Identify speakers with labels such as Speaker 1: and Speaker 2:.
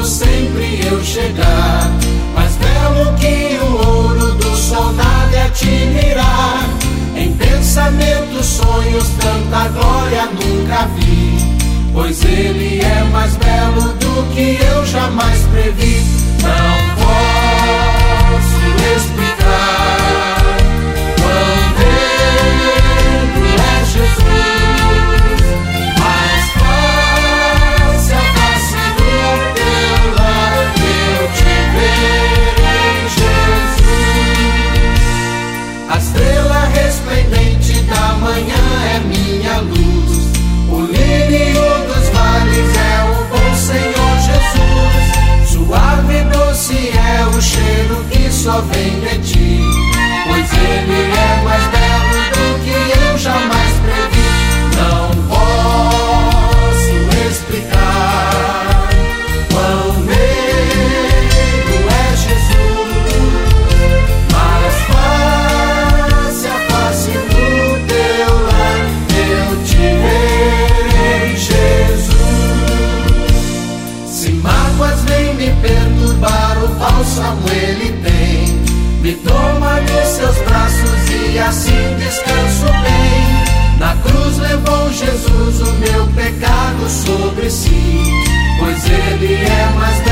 Speaker 1: futuro sempre eu chegar. Mais belo que o ouro do sol nada é te mirar. Em pensamentos, sonhos, tanta glória nunca vi. Pois ele é mais belo do que eu jamais previ. Não posso explicar quão belo é Jesus. Mais face a face do teu lar eu te ver em Jesus. A estrela resplendente da manhã é minha luz. O lírio dos vales é o bom Senhor Jesus. Suave e doce é o cheiro que só vem de ti. Pois ele é mais belo do que eu jamais previ. Não posso explicar quão meigo é Jesus. Mas face a face no teu lar eu te verei, Jesus. Se mágoas vêm me perturbar, o bálsamo ele tem. Me toma nos seus braços e assim descanso bem. Na cruz levou Jesus o meu pecado sobre si. Pois ele é mais belo